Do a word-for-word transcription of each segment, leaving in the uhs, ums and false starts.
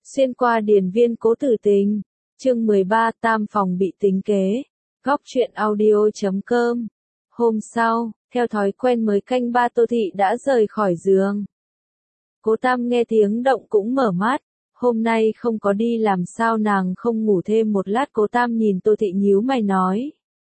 Xuyên qua điền viên Cố Tử Tình, chương mười ba tam phòng bị tính kế, góc truyện audio chấm com. Hôm sau, theo thói quen mới canh ba Tô Thị đã rời khỏi giường. Cố Tam nghe tiếng động cũng mở mắt, hôm nay không có đi làm sao nàng không ngủ thêm một lát. Cố Tam nhìn Tô Thị nhíu mày nói.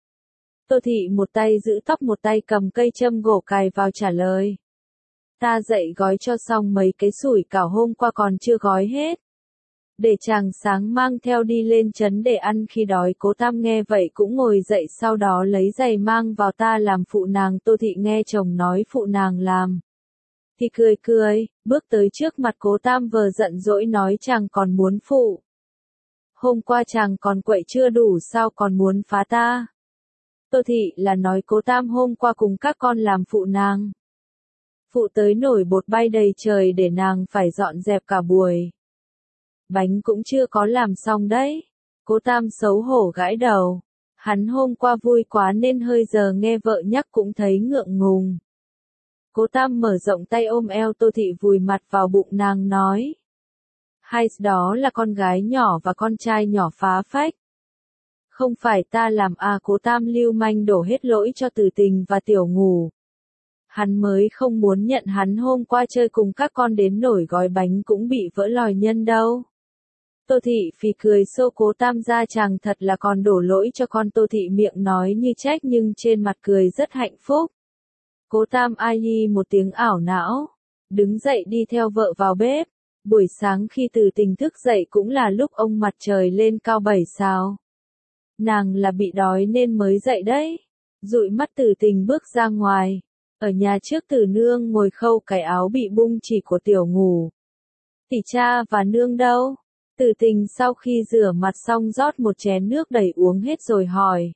Tô Thị một tay giữ tóc một tay cầm cây châm gỗ cài vào trả lời. Ta dậy gói cho xong mấy cái sủi cảo hôm qua còn chưa gói hết. Để chàng sáng mang theo đi lên trấn để ăn khi đói. Cố Tam nghe vậy cũng ngồi dậy sau đó lấy giày mang vào. Ta làm phụ nàng. Tô Thị nghe chồng nói phụ nàng làm thì cười cười, bước tới trước mặt Cố Tam vờ giận dỗi nói chàng còn muốn phụ. Hôm qua chàng còn quậy chưa đủ sao còn muốn phá ta. Tô Thị là nói Cố Tam hôm qua cùng các con làm phụ nàng. Phụ tới nổi bột bay đầy trời để nàng phải dọn dẹp cả buổi. Bánh cũng chưa có làm xong đấy. Cố Tam xấu hổ gãi đầu. Hắn hôm qua vui quá nên hơi giờ nghe vợ nhắc cũng thấy ngượng ngùng. Cố Tam mở rộng tay ôm eo Tô Thị vùi mặt vào bụng nàng nói. Hay đó là con gái nhỏ và con trai nhỏ phá phách. Không phải ta làm à. Cố Tam lưu manh đổ hết lỗi cho Tử Tình và Tiểu Ngủ. Hắn mới không muốn nhận hắn hôm qua chơi cùng các con đến nổi gói bánh cũng bị vỡ lòi nhân đâu. Tô Thị phì cười xô Cố Tam ra chàng thật là còn đổ lỗi cho con. Tô Thị miệng nói như trách nhưng trên mặt cười rất hạnh phúc. Cố Tam ai hi một tiếng ảo não. Đứng dậy đi theo vợ vào bếp. Buổi sáng khi Tử Tình thức dậy cũng là lúc ông mặt trời lên cao bảy sao. Nàng là bị đói nên mới dậy đấy. Dụi mắt Tử Tình bước ra ngoài. Ở nhà trước Tử Nương ngồi khâu cái áo bị bung chỉ của Tiểu Ngủ. Tỷ cha và nương đâu? Tử Tình sau khi rửa mặt xong rót một chén nước đầy uống hết rồi hỏi.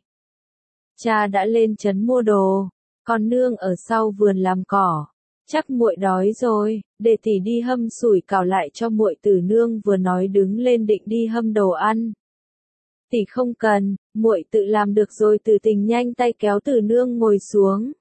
Cha đã lên trấn mua đồ, còn nương ở sau vườn làm cỏ. Chắc muội đói rồi, để tỷ đi hâm sủi cảo lại cho muội. Tử Nương vừa nói đứng lên định đi hâm đồ ăn. Tỷ không cần, muội tự làm được rồi. Tử Tình nhanh tay kéo Tử Nương ngồi xuống.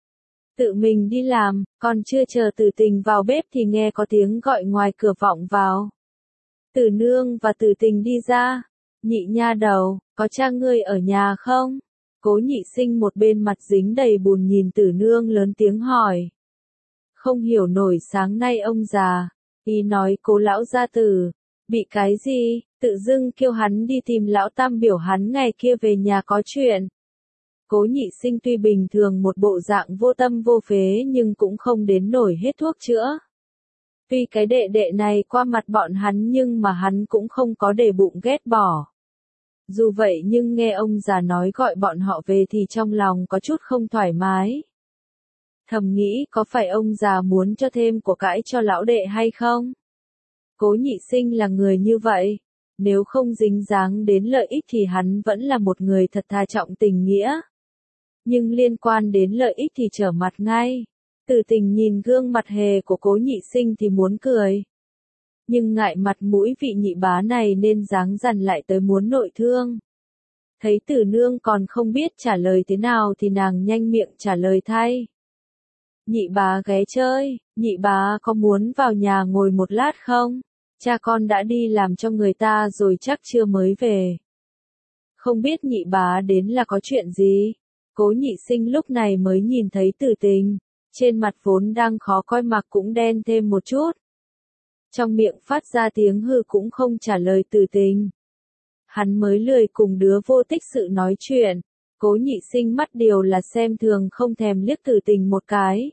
Tự mình đi làm, còn chưa chờ Tử Tình vào bếp thì nghe có tiếng gọi ngoài cửa vọng vào. Tử Nương và Tử Tình đi ra. Nhị nha đầu, có cha ngươi ở nhà không? Cố Nhị Sinh một bên mặt dính đầy bùn nhìn Tử Nương lớn tiếng hỏi. Không hiểu nổi sáng nay ông già, ý nói Cố lão gia tử, bị cái gì, tự dưng kêu hắn đi tìm lão Tam biểu hắn ngày kia về nhà có chuyện. Cố Nhị Sinh tuy bình thường một bộ dạng vô tâm vô phế nhưng cũng không đến nổi hết thuốc chữa. Tuy cái đệ đệ này qua mặt bọn hắn nhưng mà hắn cũng không có để bụng ghét bỏ. Dù vậy nhưng nghe ông già nói gọi bọn họ về thì trong lòng có chút không thoải mái. Thầm nghĩ có phải ông già muốn cho thêm của cải cho lão đệ hay không? Cố Nhị Sinh là người như vậy. Nếu không dính dáng đến lợi ích thì hắn vẫn là một người thật thà trọng tình nghĩa. Nhưng liên quan đến lợi ích thì trở mặt ngay. Tử Tình nhìn gương mặt hề của Cố Nhị Sinh thì muốn cười. Nhưng ngại mặt mũi vị nhị bá này nên dáng dằn lại tới muốn nội thương. Thấy Tử Nương còn không biết trả lời thế nào thì nàng nhanh miệng trả lời thay. Nhị bá ghé chơi, nhị bá có muốn vào nhà ngồi một lát không? Cha con đã đi làm cho người ta rồi chắc chưa mới về. Không biết nhị bá đến là có chuyện gì? Cố Nhị Sinh lúc này mới nhìn thấy Tử Tình. Trên mặt vốn đang khó coi mặt cũng đen thêm một chút. Trong miệng phát ra tiếng hư cũng không trả lời Tử Tình. Hắn mới lười cùng đứa vô tích sự nói chuyện. Cố Nhị Sinh mắt điều là xem thường không thèm liếc Tử Tình một cái.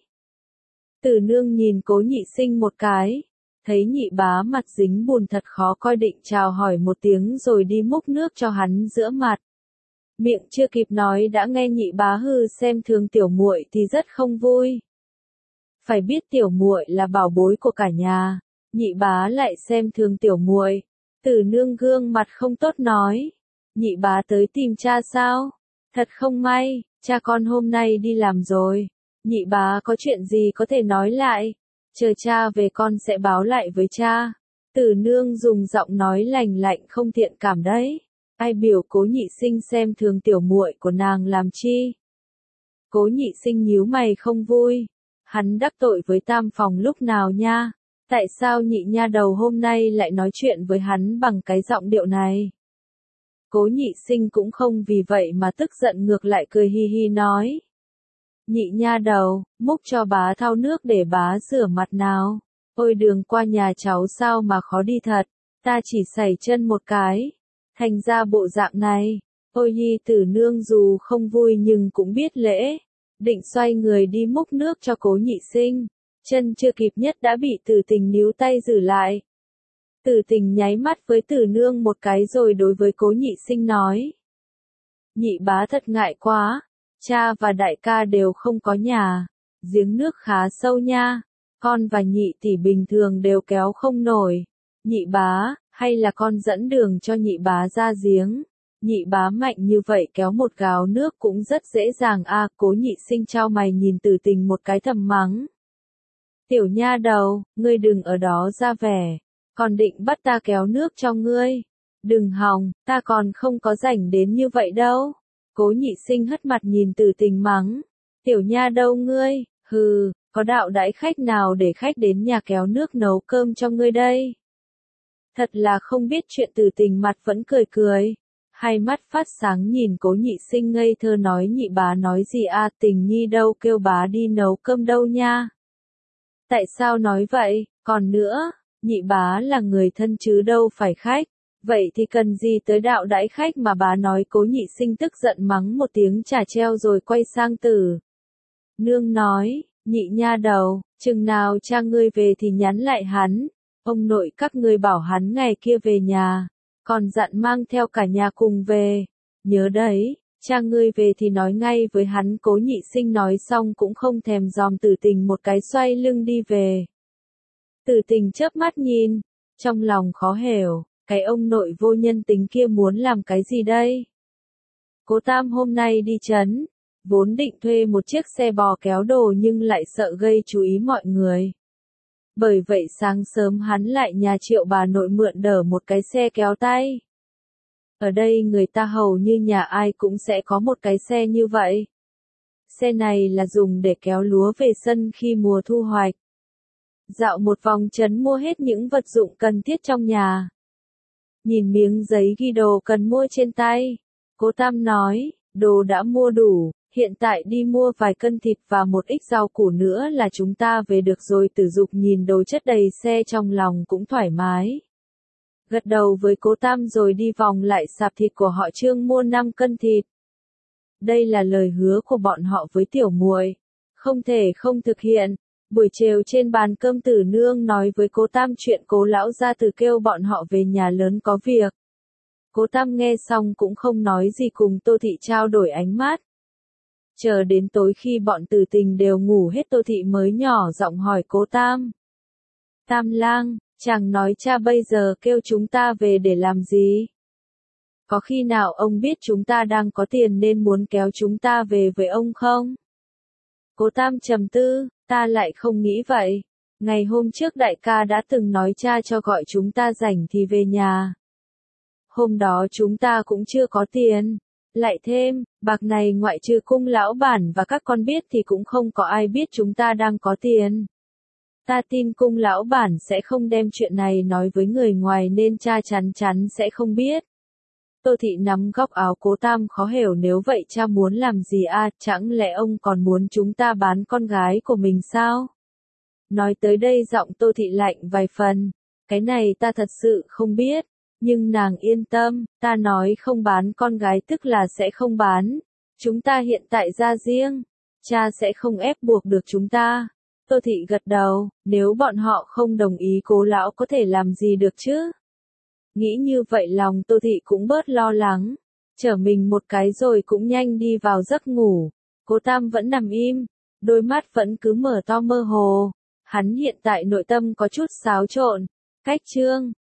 Tử Nương nhìn Cố Nhị Sinh một cái. Thấy nhị bá mặt dính bùn thật khó coi định chào hỏi một tiếng rồi đi múc nước cho hắn rửa mặt. Miệng chưa kịp nói đã nghe nhị bá hư xem thường tiểu muội thì rất không vui. Phải biết tiểu muội là bảo bối của cả nhà, nhị bá lại xem thường tiểu muội. Tử Nương gương mặt không tốt nói, nhị bá tới tìm cha sao? Thật không may, cha con hôm nay đi làm rồi. Nhị bá có chuyện gì có thể nói lại, chờ cha về con sẽ báo lại với cha. Tử Nương dùng giọng nói lành lạnh không thiện cảm đấy. Ai biểu Cố Nhị Sinh xem thường tiểu muội của nàng làm chi? Cố Nhị Sinh nhíu mày không vui. Hắn đắc tội với tam phòng lúc nào nha? Tại sao nhị nha đầu hôm nay lại nói chuyện với hắn bằng cái giọng điệu này? Cố Nhị Sinh cũng không vì vậy mà tức giận, ngược lại cười hi hi nói. Nhị nha đầu, múc cho bá thau nước để bá rửa mặt nào. Ôi đường qua nhà cháu sao mà khó đi thật, ta chỉ sẩy chân một cái, thành ra bộ dạng này. Ôi Nhi Tử nương dù không vui nhưng cũng biết lễ, định xoay người đi múc nước cho Cố Nhị Sinh, chân chưa kịp nhất đã bị Tử Tình níu tay giữ lại. Tử Tình nháy mắt với Tử nương một cái rồi đối với Cố Nhị Sinh nói. Nhị bá thật ngại quá, cha và đại ca đều không có nhà, giếng nước khá sâu nha, con và nhị tỷ bình thường đều kéo không nổi. Nhị bá, hay là con dẫn đường cho nhị bá ra giếng. Nhị bá mạnh như vậy kéo một gáo nước cũng rất dễ dàng a. À, Cố Nhị Sinh trao mày nhìn Tử Tình một cái thầm mắng. Tiểu nha đầu, ngươi đừng ở đó ra vẻ, còn định bắt ta kéo nước cho ngươi. Đừng hòng, ta còn không có rảnh đến như vậy đâu. Cố Nhị Sinh hất mặt nhìn Tử Tình mắng. Tiểu nha đầu ngươi, hừ, có đạo đãi khách nào để khách đến nhà kéo nước nấu cơm cho ngươi đây? Thật là không biết chuyện. Tử Tình mặt vẫn cười cười, hai mắt phát sáng nhìn Cố Nhị Sinh ngây thơ nói. Nhị bá nói gì a? À, Tình Nhi đâu kêu bá đi nấu cơm đâu nha. Tại sao nói vậy? Còn nữa, nhị bá là người thân chứ đâu phải khách. Vậy thì cần gì tới đạo đãi khách mà bá nói? Cố Nhị Sinh tức giận mắng một tiếng chả treo rồi quay sang Tử nương nói. Nhị nha đầu, chừng nào cha ngươi về thì nhắn lại hắn. Ông nội các ngươi bảo hắn ngày kia về nhà, còn dặn mang theo cả nhà cùng về. Nhớ đấy, cha ngươi về thì nói ngay với hắn. Cố Nhị Sinh nói xong cũng không thèm dòm Tử Tình một cái xoay lưng đi về. Tử Tình chớp mắt nhìn, trong lòng khó hiểu, cái ông nội vô nhân tính kia muốn làm cái gì đây? Cố Tam hôm nay đi trấn, vốn định thuê một chiếc xe bò kéo đồ nhưng lại sợ gây chú ý mọi người. Bởi vậy sáng sớm hắn lại nhà Triệu bà nội mượn đỡ một cái xe kéo tay. Ở đây người ta hầu như nhà ai cũng sẽ có một cái xe như vậy. Xe này là dùng để kéo lúa về sân khi mùa thu hoạch. Dạo một vòng trấn mua hết những vật dụng cần thiết trong nhà. Nhìn miếng giấy ghi đồ cần mua trên tay, Cố Tam nói, đồ đã mua đủ, hiện tại đi mua vài cân thịt và một ít rau củ nữa là chúng ta về được rồi. Tử Dục nhìn đồ chất đầy xe trong lòng cũng thoải mái. Gật đầu với Cố Tam rồi đi vòng lại sạp thịt của họ Trương mua năm cân thịt. Đây là lời hứa của bọn họ với tiểu muội, không thể không thực hiện. Buổi chiều trên bàn cơm Tử nương nói với Cố Tam chuyện Cố lão gia tử kêu bọn họ về nhà lớn có việc. Cố Tam nghe xong cũng không nói gì, cùng Tô Thị trao đổi ánh mắt. Chờ đến tối khi bọn Tử Tình đều ngủ hết, Tô Thị mới nhỏ giọng hỏi Cố Tam. Tam lang, chàng nói cha bây giờ kêu chúng ta về để làm gì? Có khi nào ông biết chúng ta đang có tiền nên muốn kéo chúng ta về với ông không? Cố Tam trầm tư, ta lại không nghĩ vậy. Ngày hôm trước đại ca đã từng nói cha cho gọi chúng ta rảnh thì về nhà. Hôm đó chúng ta cũng chưa có tiền. Lại thêm, bạc này ngoại trừ cung lão bản và các con biết thì cũng không có ai biết chúng ta đang có tiền. Ta tin cung lão bản sẽ không đem chuyện này nói với người ngoài nên cha chắn chắn sẽ không biết. Tô Thị nắm góc áo Cố Tam khó hiểu, nếu vậy cha muốn làm gì a? À, chẳng lẽ ông còn muốn chúng ta bán con gái của mình sao? Nói tới đây giọng Tô Thị lạnh vài phần. Cái này ta thật sự không biết. Nhưng nàng yên tâm, ta nói không bán con gái tức là sẽ không bán. Chúng ta hiện tại ra riêng, cha sẽ không ép buộc được chúng ta. Tô Thị gật đầu, nếu bọn họ không đồng ý Cố lão có thể làm gì được chứ? Nghĩ như vậy lòng Tô Thị cũng bớt lo lắng, trở mình một cái rồi cũng nhanh đi vào giấc ngủ. Cố Tam vẫn nằm im, đôi mắt vẫn cứ mở to mơ hồ. Hắn hiện tại nội tâm có chút xáo trộn. Cách chương